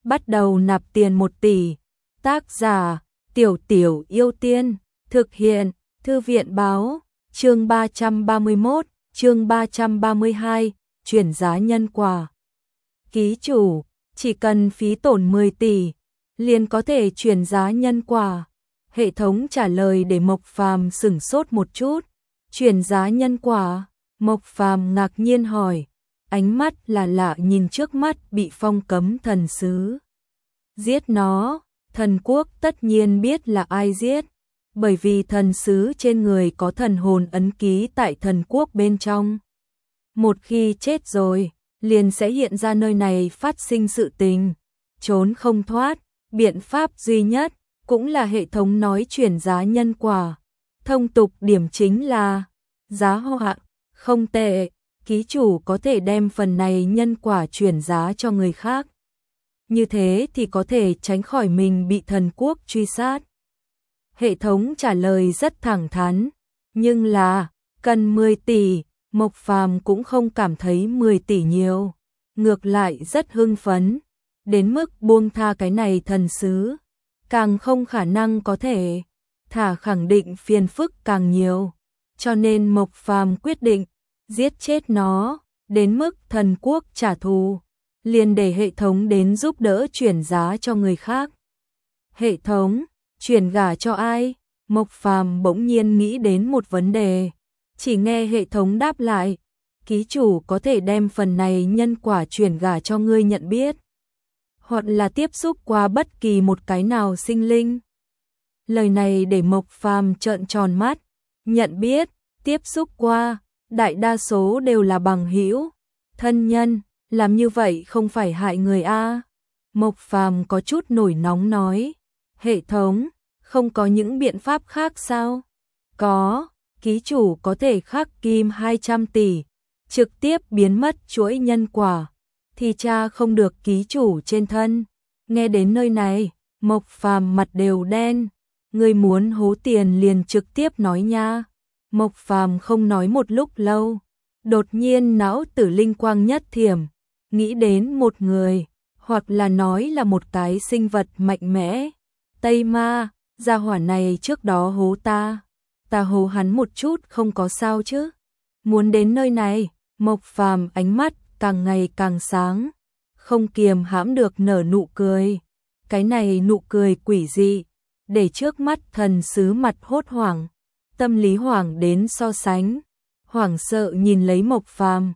bắt đầu nạp tiền 1 tỷ. Tác giả: Tiểu Tiểu Yêu Tiên. Thực hiện: Thư viện báo. Chương 331, chương 332, chuyển giá nhân quả. Ký chủ: chỉ cần phí tổn 10 tỷ, liền có thể chuyển giá nhân quả. Hệ thống trả lời để Mộc Phàm sửng sốt một chút. Chuyển giá nhân quả? Mộc Phàm ngạc nhiên hỏi, ánh mắt là lạ nhìn trước mắt bị phong cấm thần sứ. Giết nó? Thần quốc tất nhiên biết là ai giết, bởi vì thần sứ trên người có thần hồn ấn ký tại thần quốc bên trong. Một khi chết rồi, liền sẽ hiện ra nơi này phát sinh sự tình, trốn không thoát. Biện pháp duy nhất cũng là hệ thống nói chuyển giá nhân quả. Thông tục điểm chính là giá họa. Không tệ, ký chủ có thể đem phần này nhân quả chuyển giá cho người khác. Như thế thì có thể tránh khỏi mình bị thần quốc truy sát. Hệ thống trả lời rất thẳng thắn, nhưng là cần 10 tỷ, Mộc Phàm cũng không cảm thấy 10 tỷ nhiều, ngược lại rất hưng phấn, đến mức buông tha cái này thần sứ, càng không khả năng có thể, thả khẳng định phiền phức càng nhiều, cho nên Mộc Phàm quyết định giết chết nó, đến mức thần quốc trả thù, liền để hệ thống đến giúp đỡ chuyển giá cho người khác. Hệ thống, chuyển gả cho ai? Mộc Phàm bỗng nhiên nghĩ đến một vấn đề, chỉ nghe hệ thống đáp lại, ký chủ có thể đem phần này nhân quả chuyển gả cho ngươi nhận biết, hoặc là tiếp xúc qua bất kỳ một cái nào sinh linh. Lời này để Mộc Phàm trợn tròn mắt, nhận biết, tiếp xúc qua, đại đa số đều là bằng hữu, thân nhân, làm như vậy không phải hại người a? Mộc Phàm có chút nổi nóng nói, hệ thống, không có những biện pháp khác sao? Có, ký chủ có thể khắc kim 200 tỷ, trực tiếp biến mất chuỗi nhân quả, thì tra không được ký chủ trên thân. Nghe đến nơi này, Mộc Phàm mặt đều đen, người muốn hố tiền liền trực tiếp nói nha. Mộc Phàm không nói một lúc lâu, đột nhiên não tử linh quang nhất thiểm, nghĩ đến một người, hoặc là nói là một cái sinh vật mạnh mẽ. Tây Ma, gia hỏa này trước đó hố ta hố hắn một chút không có sao chứ. Muốn đến nơi này, Mộc Phàm ánh mắt càng ngày càng sáng, không kiềm hãm được nở nụ cười. Cái này nụ cười quỷ dị, để trước mắt thần sứ mặt hốt hoảng, tâm lý hoảng đến so sánh, hoảng sợ nhìn lấy Mộc Phàm.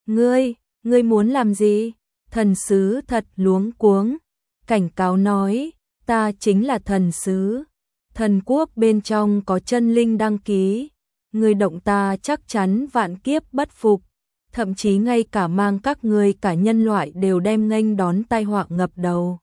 Ngươi muốn làm gì? Thần sứ thật luống cuống, cảnh cáo nói, ta chính là thần sứ, thần quốc bên trong có chân linh đăng ký, ngươi động ta chắc chắn vạn kiếp bất phục, thậm chí ngay cả mang các ngươi cả nhân loại đều đem nghênh đón tai họa ngập đầu.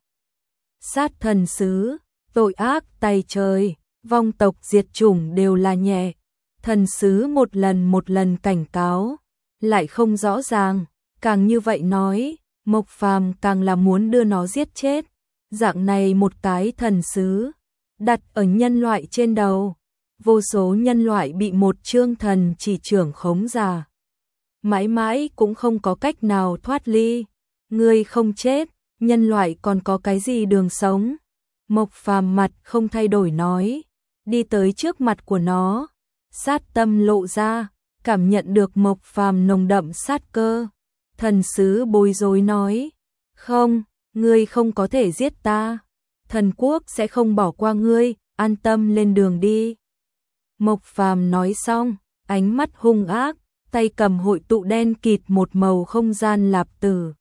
Sát thần sứ, tội ác tày trời, vong tộc diệt chủng đều là nhẹ. Thần sứ một lần cảnh cáo, lại không rõ ràng, càng như vậy nói, Mộc Phàm càng là muốn đưa nó giết chết. Dạng này một cái thần sứ, đặt ở nhân loại trên đầu, vô số nhân loại bị một chương thần chỉ trưởng khống giả, mãi mãi cũng không có cách nào thoát ly. Ngươi không chết, nhân loại còn có cái gì đường sống? Mộc Phàm mặt không thay đổi nói, đi tới trước mặt của nó, sát tâm lộ ra, cảm nhận được Mộc Phàm nồng đậm sát cơ. Thần sứ bối rối nói, không, ngươi không có thể giết ta, thần quốc sẽ không bỏ qua ngươi, an tâm lên đường đi. Mộc Phàm nói xong, ánh mắt hung ác, tay cầm hội tụ đen kịt một màu không gian lạp tử,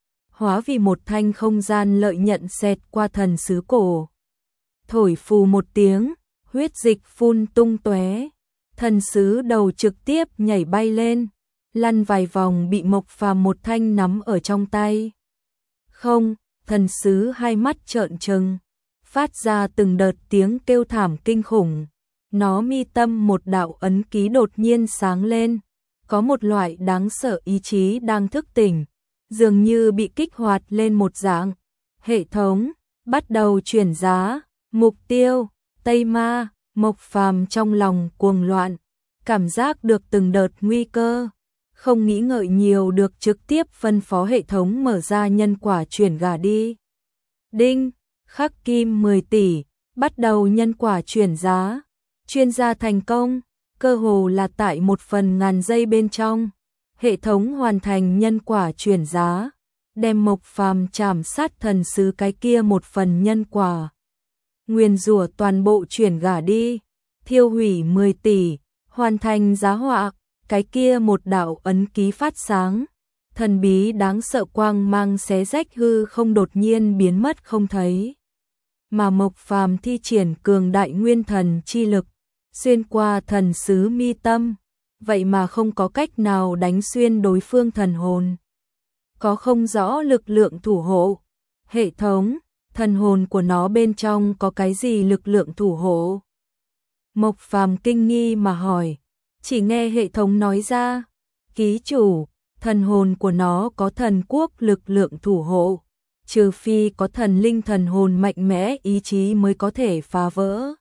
hóa vì một thanh không gian lợi nhận xẹt qua thần sứ cổ. Thổi phù một tiếng, huyết dịch phun tung tóe, thần sứ đầu trực tiếp nhảy bay lên, lăn vài vòng bị Mộc Phàm một thanh nắm ở trong tay. Không, thần sứ hai mắt trợn trừng, phát ra từng đợt tiếng kêu thảm kinh khủng. Nó mi tâm một đạo ấn ký đột nhiên sáng lên, có một loại đáng sợ ý chí đang thức tỉnh, dường như bị kích hoạt lên một dạng. Hệ thống bắt đầu chuyển giá, mục tiêu Tây Ma. Mộc Phàm trong lòng cuồng loạn, cảm giác được từng đợt nguy cơ, không nghĩ ngợi nhiều được trực tiếp phân phó hệ thống mở ra nhân quả chuyển gả đi. Đinh, khắc kim 10 tỷ, bắt đầu nhân quả chuyển giá. Chuyên gia thành công, cơ hồ là tại 1/1000 giây bên trong. Hệ thống hoàn thành nhân quả chuyển giá, đem Mộc Phàm chảm sát thần sứ cái kia một phần nhân quả. Nguyền rủa toàn bộ chuyển gả đi, thiêu hủy 10 tỷ, hoàn thành giá họa, cái kia một đạo ấn ký phát sáng. Thần bí đáng sợ quang mang xé rách hư không đột nhiên biến mất không thấy. Mà Mộc Phàm thi triển cường đại nguyên thần chi lực, xuyên qua thần sứ mi tâm, vậy mà không có cách nào đánh xuyên đối phương thần hồn. Có không rõ lực lượng thủ hộ. Hệ thống, thần hồn của nó bên trong có cái gì lực lượng thủ hộ? Mộc Phàm kinh nghi mà hỏi, chỉ nghe hệ thống nói ra, ký chủ, thần hồn của nó có thần quốc lực lượng thủ hộ, trừ phi có thần linh thần hồn mạnh mẽ ý chí mới có thể phá vỡ.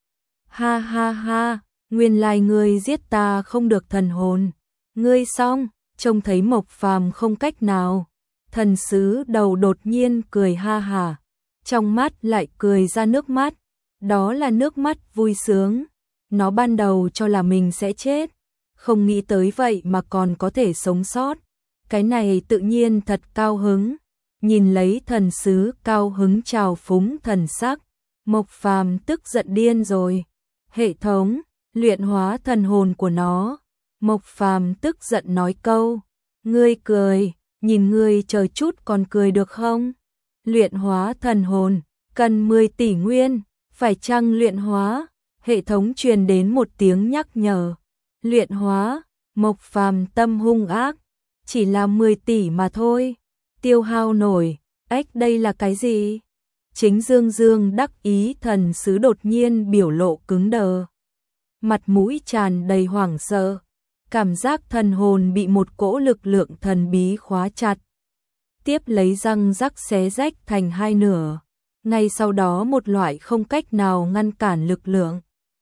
Ha ha ha, nguyên lai ngươi giết ta không được thần hồn. Ngươi xong, trông thấy Mộc Phàm không cách nào. Thần sứ đầu đột nhiên cười ha hả, trong mắt lại cười ra nước mắt. Đó là nước mắt vui sướng. Nó ban đầu cho là mình sẽ chết, không nghĩ tới vậy mà còn có thể sống sót. Cái này tự nhiên thật cao hứng. Nhìn lấy thần sứ cao hứng trào phúng thần sắc, Mộc Phàm tức giận điên rồi. Hệ thống, luyện hóa thần hồn của nó. Mộc Phàm tức giận nói câu, ngươi cười, nhìn ngươi chờ chút còn cười được không? Luyện hóa thần hồn, cần 10 tỷ nguyên, phải chăng luyện hóa? Hệ thống truyền đến một tiếng nhắc nhở. Luyện hóa, Mộc Phàm tâm hung ác, chỉ là 10 tỷ mà thôi. Tiêu hao nổi, ếch đây là cái gì? Chính Dương Dương đắc ý thần sứ đột nhiên biểu lộ cứng đờ. Mặt mũi tràn đầy hoảng sợ, cảm giác thần hồn bị một cỗ lực lượng thần bí khóa chặt. Tiếp lấy răng rắc xé rách thành hai nửa. Ngay sau đó một loại không cách nào ngăn cản lực lượng,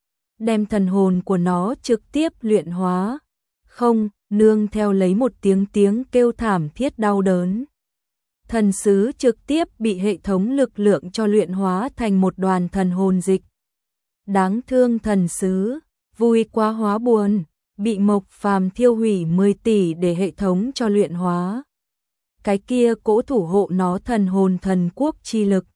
đem thần hồn của nó trực tiếp luyện hóa. Không, nương theo lấy một tiếng kêu thảm thiết đau đớn. Thần sứ trực tiếp bị hệ thống lực lượng cho luyện hóa thành một đoàn thần hồn dịch. Đáng thương thần sứ, vui quá hóa buồn, bị Mộc Phàm thiêu hủy 10 tỷ để hệ thống cho luyện hóa. Cái kia cỗ thủ hộ nó thần hồn thần quốc chi lực,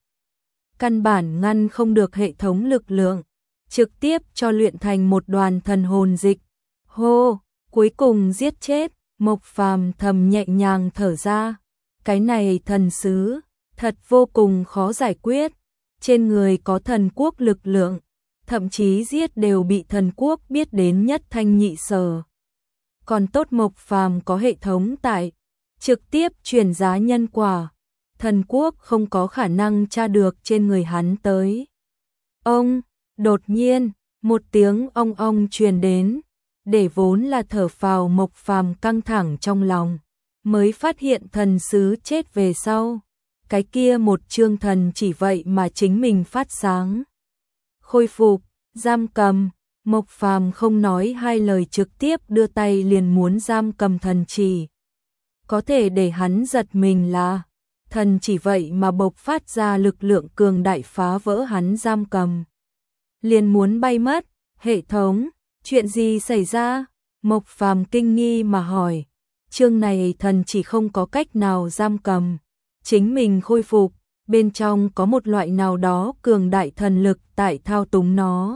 căn bản ngăn không được hệ thống lực lượng, trực tiếp cho luyện thành một đoàn thần hồn dịch. Hô, cuối cùng giết chết, Mộc Phàm thầm nhẹ nhàng thở ra. Cái này thần sứ, thật vô cùng khó giải quyết, trên người có thần quốc lực lượng, thậm chí giết đều bị thần quốc biết đến nhất thanh nhị sở. Còn tốt Mộc Phàm có hệ thống tại, trực tiếp truyền giá nhân quả, thần quốc không có khả năng tra được trên người hắn tới. Ông, đột nhiên, một tiếng ong ong truyền đến, để vốn là thở phào Mộc Phàm căng thẳng trong lòng. Mới phát hiện thần sứ chết về sau, cái kia một chương thần chỉ vậy mà chính mình phát sáng. Khôi phục, giam cầm, Mộc Phàm không nói hai lời trực tiếp đưa tay liền muốn giam cầm thần chỉ. Có thể để hắn giật mình là, thần chỉ vậy mà bộc phát ra lực lượng cường đại phá vỡ hắn giam cầm. Liền muốn bay mất, hệ thống, chuyện gì xảy ra? Mộc Phàm kinh nghi mà hỏi. Chương này thần chỉ không có cách nào giam cầm, chính mình khôi phục, bên trong có một loại nào đó cường đại thần lực tại thao túng nó.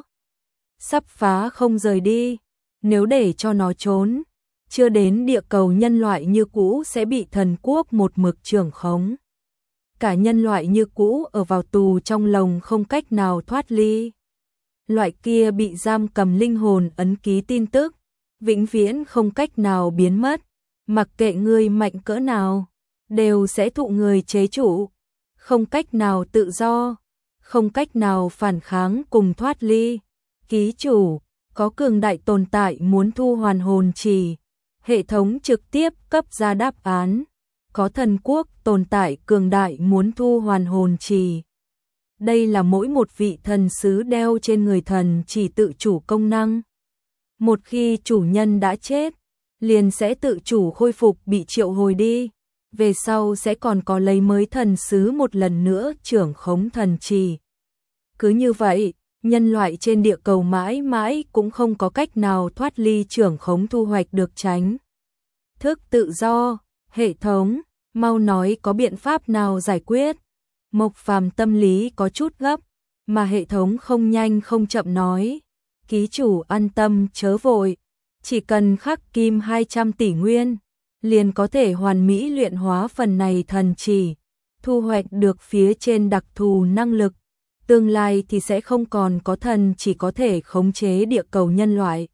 Sắp phá không rời đi, nếu để cho nó trốn, chưa đến địa cầu nhân loại như cũ sẽ bị thần quốc một mực trưởng khống. Cả nhân loại như cũ ở vào tù trong lồng không cách nào thoát ly. Loại kia bị giam cầm linh hồn ấn ký tin tức, vĩnh viễn không cách nào biến mất. Mặc kệ ngươi mạnh cỡ nào, đều sẽ thụ người chế trụ, không cách nào tự do, không cách nào phản kháng cùng thoát ly. Ký chủ, có cường đại tồn tại muốn thu hoàn hồn trì, hệ thống trực tiếp cấp ra đáp án. Có thần quốc tồn tại cường đại muốn thu hoàn hồn trì. Đây là mỗi một vị thần sứ đeo trên người thần chỉ tự chủ công năng. Một khi chủ nhân đã chết, liền sẽ tự chủ khôi phục bị triệu hồi đi. về sau sẽ còn có lấy mới thần sứ một lần nữa trưởng khống thần trì. Cứ như vậy, nhân loại trên địa cầu mãi mãi cũng không có cách nào thoát ly trưởng khống thu hoạch được tránh thức tự do. Hệ thống, mau nói có biện pháp nào giải quyết. Mộc Phàm tâm lý có chút gấp, mà hệ thống không nhanh không chậm nói. Ký chủ an tâm chớ vội, chỉ cần khắc kim 200 tỷ nguyên, liền có thể hoàn mỹ luyện hóa phần này thần chỉ, thu hoạch được phía trên đặc thù năng lực. Tương lai thì sẽ không còn có thần chỉ có thể khống chế địa cầu nhân loại.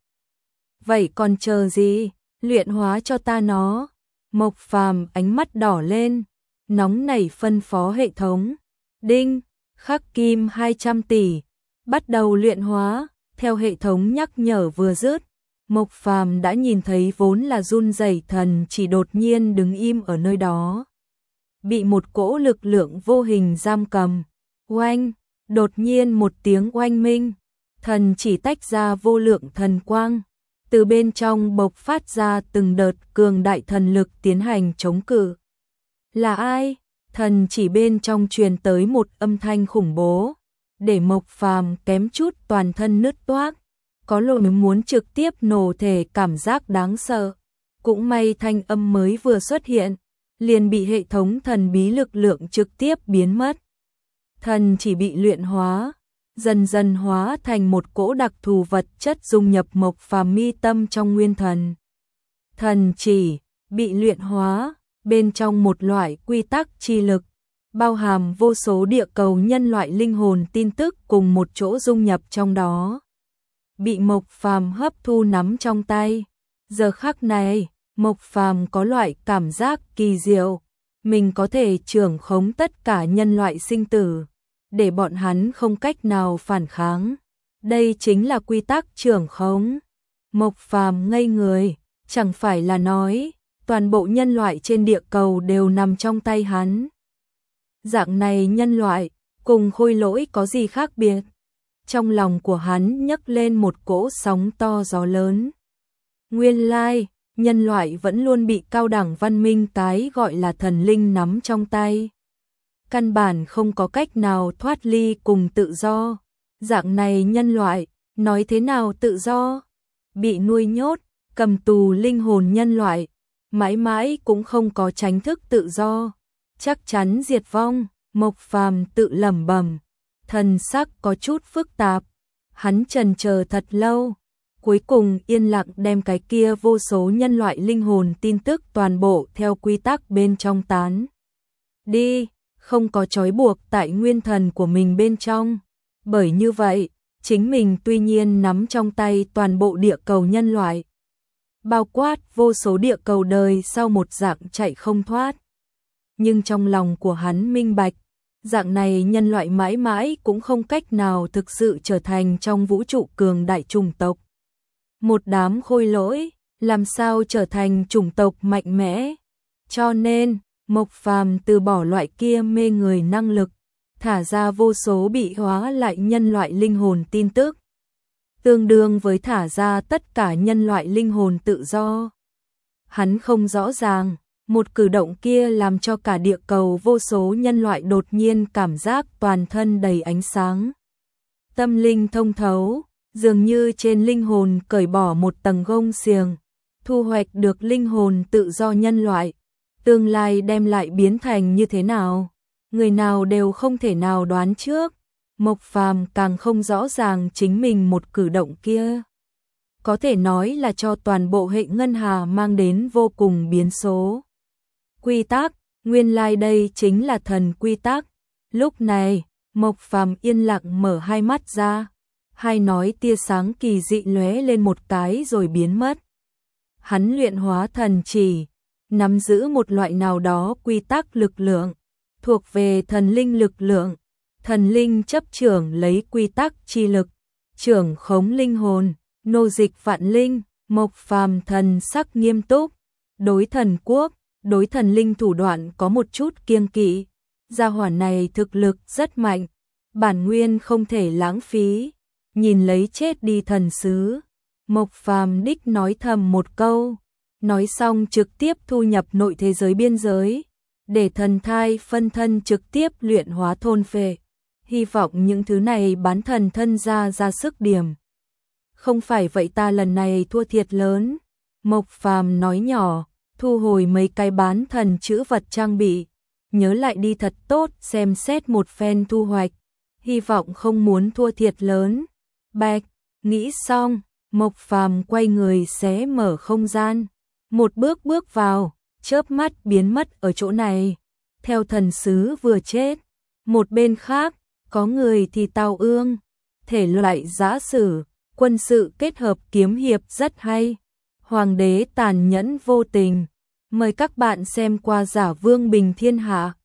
Vậy còn chờ gì, luyện hóa cho ta nó. Mộc Phàm ánh mắt đỏ lên, nóng nảy phân phó hệ thống. Đinh, khắc kim 200 tỷ, bắt đầu luyện hóa. Theo hệ thống nhắc nhở vừa dứt, Mộc Phàm đã nhìn thấy vốn là run rẩy thần chỉ đột nhiên đứng im ở nơi đó. Bị một cỗ lực lượng vô hình giam cầm. Oanh, đột nhiên một tiếng oanh minh, thần chỉ tách ra vô lượng thần quang. Từ bên trong bộc phát ra từng đợt cường đại thần lực tiến hành chống cự. Là ai? Thần chỉ bên trong truyền tới một âm thanh khủng bố, để Mộc Phàm kém chút toàn thân nứt toác, có loại muốn trực tiếp nổ thể cảm giác đáng sợ. Cũng may thanh âm mới vừa xuất hiện, liền bị hệ thống thần bí lực lượng trực tiếp biến mất. Thần chỉ bị luyện hóa, dần dần hóa thành một cỗ đặc thù vật chất dung nhập Mộc Phàm mi tâm trong nguyên thần. Thần chỉ bị luyện hóa, bên trong một loại quy tắc chi lực, bao hàm vô số địa cầu nhân loại linh hồn tin tức cùng một chỗ dung nhập trong đó. Bị Mộc Phàm hấp thu nắm trong tay. Giờ khắc này, Mộc Phàm có loại cảm giác kỳ diệu, mình có thể trưởng khống tất cả nhân loại sinh tử, để bọn hắn không cách nào phản kháng. Đây chính là quy tắc trưởng khống. Mộc Phàm ngây người, chẳng phải là nói toàn bộ nhân loại trên địa cầu đều nằm trong tay hắn. Dạng này nhân loại cùng khôi lỗi có gì khác biệt? Trong lòng của hắn nhấc lên một cỗ sóng to gió lớn. Nguyên lai, nhân loại vẫn luôn bị cao đẳng văn minh cái gọi là thần linh nắm trong tay. Căn bản không có cách nào thoát ly cùng tự do. Dạng này nhân loại, nói thế nào tự do? Bị nuôi nhốt, cầm tù linh hồn nhân loại, mãi mãi cũng không có tránh thức tự do. Chắc chắn diệt vong, Mộc Phàm tự lẩm bẩm, thần sắc có chút phức tạp. Hắn chần chờ thật lâu, cuối cùng yên lặng đem cái kia vô số nhân loại linh hồn tin tức toàn bộ theo quy tắc bên trong tán đi, không có trói buộc tại nguyên thần của mình bên trong. Bởi như vậy, chính mình tuy nhiên nắm trong tay toàn bộ địa cầu nhân loại, bao quát vô số địa cầu đời sau một dạng chạy không thoát. Nhưng trong lòng của hắn minh bạch, dạng này nhân loại mãi mãi cũng không cách nào thực sự trở thành trong vũ trụ cường đại chủng tộc. Một đám khôi lỗi, làm sao trở thành chủng tộc mạnh mẽ? Cho nên, Mộc Phàm từ bỏ loại kia mê người năng lực, thả ra vô số bị hóa lại nhân loại linh hồn tin tức, tương đương với thả ra tất cả nhân loại linh hồn tự do. Hắn không rõ ràng, một cử động kia làm cho cả địa cầu vô số nhân loại đột nhiên cảm giác toàn thân đầy ánh sáng. Tâm linh thông thấu, dường như trên linh hồn cởi bỏ một tầng gông xiềng, thu hoạch được linh hồn tự do nhân loại. Tương lai đem lại biến thành như thế nào? Người nào đều không thể nào đoán trước. Mộc Phàm càng không rõ ràng chính mình một cử động kia có thể nói là cho toàn bộ hệ ngân hà mang đến vô cùng biến số. Quy tắc, nguyên lai đây chính là thần quy tắc. Lúc này, Mộc Phàm yên lặng mở hai mắt ra, hai nói tia sáng kỳ dị lóe lên một cái rồi biến mất. Hắn luyện hóa thần chỉ, nắm giữ một loại nào đó quy tắc lực lượng, thuộc về thần linh lực lượng. Thần linh chấp trưởng lấy quy tắc chi lực, trưởng khống linh hồn, nô dịch vạn linh. Mộc Phàm thần sắc nghiêm túc, đối thần quốc, đối thần linh thủ đoạn có một chút kiêng kỵ. Gia hỏa này thực lực rất mạnh, bản nguyên không thể lãng phí. Nhìn lấy chết đi thần sứ, Mộc Phàm đích nói thầm một câu, nói xong trực tiếp thu nhập nội thế giới biên giới. để thần thai phân thân trực tiếp luyện hóa thôn phệ. Hy vọng những thứ này bán thần thân ra sức điểm. Không phải vậy ta lần này thua thiệt lớn. Mộc Phàm nói nhỏ, thu hồi mấy cái bán thần chữ vật trang bị. Nhớ lại đi thật tốt xem xét một phen thu hoạch. Hy vọng không muốn thua thiệt lớn. Bạch, nghĩ xong, Mộc Phàm quay người xé mở không gian. Một bước bước vào, chớp mắt biến mất ở chỗ này. Theo thần sứ vừa chết. Một bên khác, có người thì tao ương. Thể loại giã sử, quân sự kết hợp kiếm hiệp rất hay. Hoàng đế tàn nhẫn vô tình. Mời các bạn xem qua Giả Vương Bình Thiên Hạ.